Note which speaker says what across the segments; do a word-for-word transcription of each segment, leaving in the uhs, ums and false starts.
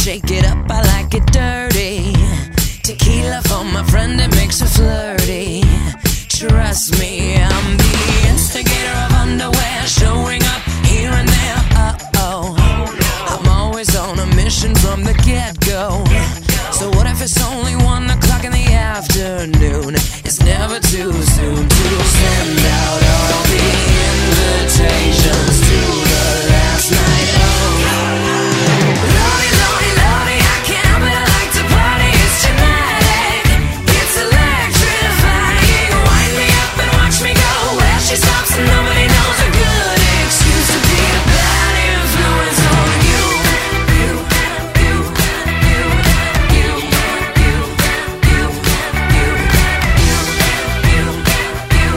Speaker 1: shake it up, I like it dirty. Tequila for my friend, it makes her flirty. Trust me, I'm the instigator of underwear, showing up here and there. Uh-oh, I'm always on a mission from the get-go. So what if it's only one o'clock in the afternoon? It's never too soon to send out all the invitations to the last night. Oh, Lordy, Lordy, Lordy, I can't help it, I like to party. It's genetic, it's electrifying. Wind me up and watch me go. Where she stops and nobody knows, a good excuse to be a bad influence on you. You, you, you, you, you, you, you, you, you, you,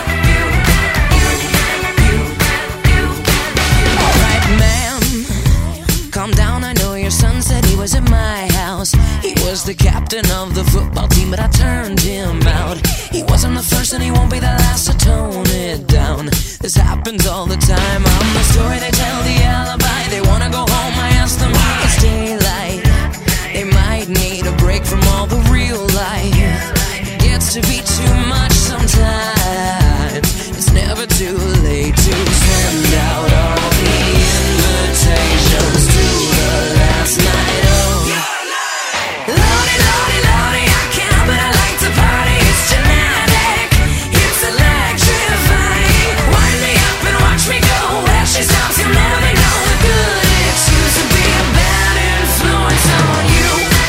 Speaker 1: you, you. All right, ma'am, calm down, I know your son said he was at my house. He was the captain of the football team, but I turned him out. He wasn't the first and he won't be the last, so tone it down. This happens all the time. I'm the story they tell, the alibi. They wanna go home, I ask them why it's daylight. They might need a break from all the real life. It gets to be too much sometimes. It's never too late to send out all the invitations to the last night. Oh, Lordy, Lordy, Lordy, I can't help it, I like to party. It's genetic, it's electrifying. Wind me up and watch me go. Where she stops, you'll never know, a good excuse to be a bad influence on you.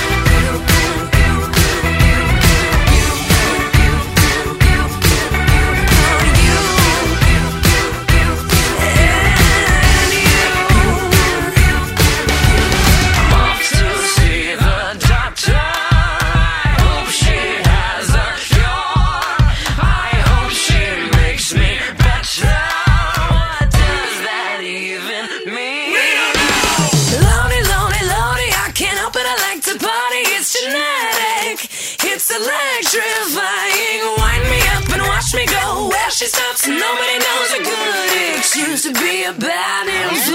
Speaker 1: I'm off to see the doctor. I hope she has a cure. I hope she makes me better. What does that even mean? Lonely, lonely, lonely, I can't help it, I like to party. It's genetic, it's electrifying. Wind me up and watch me go. Where she stops, nobody knows, a good excuse to be a bad influence.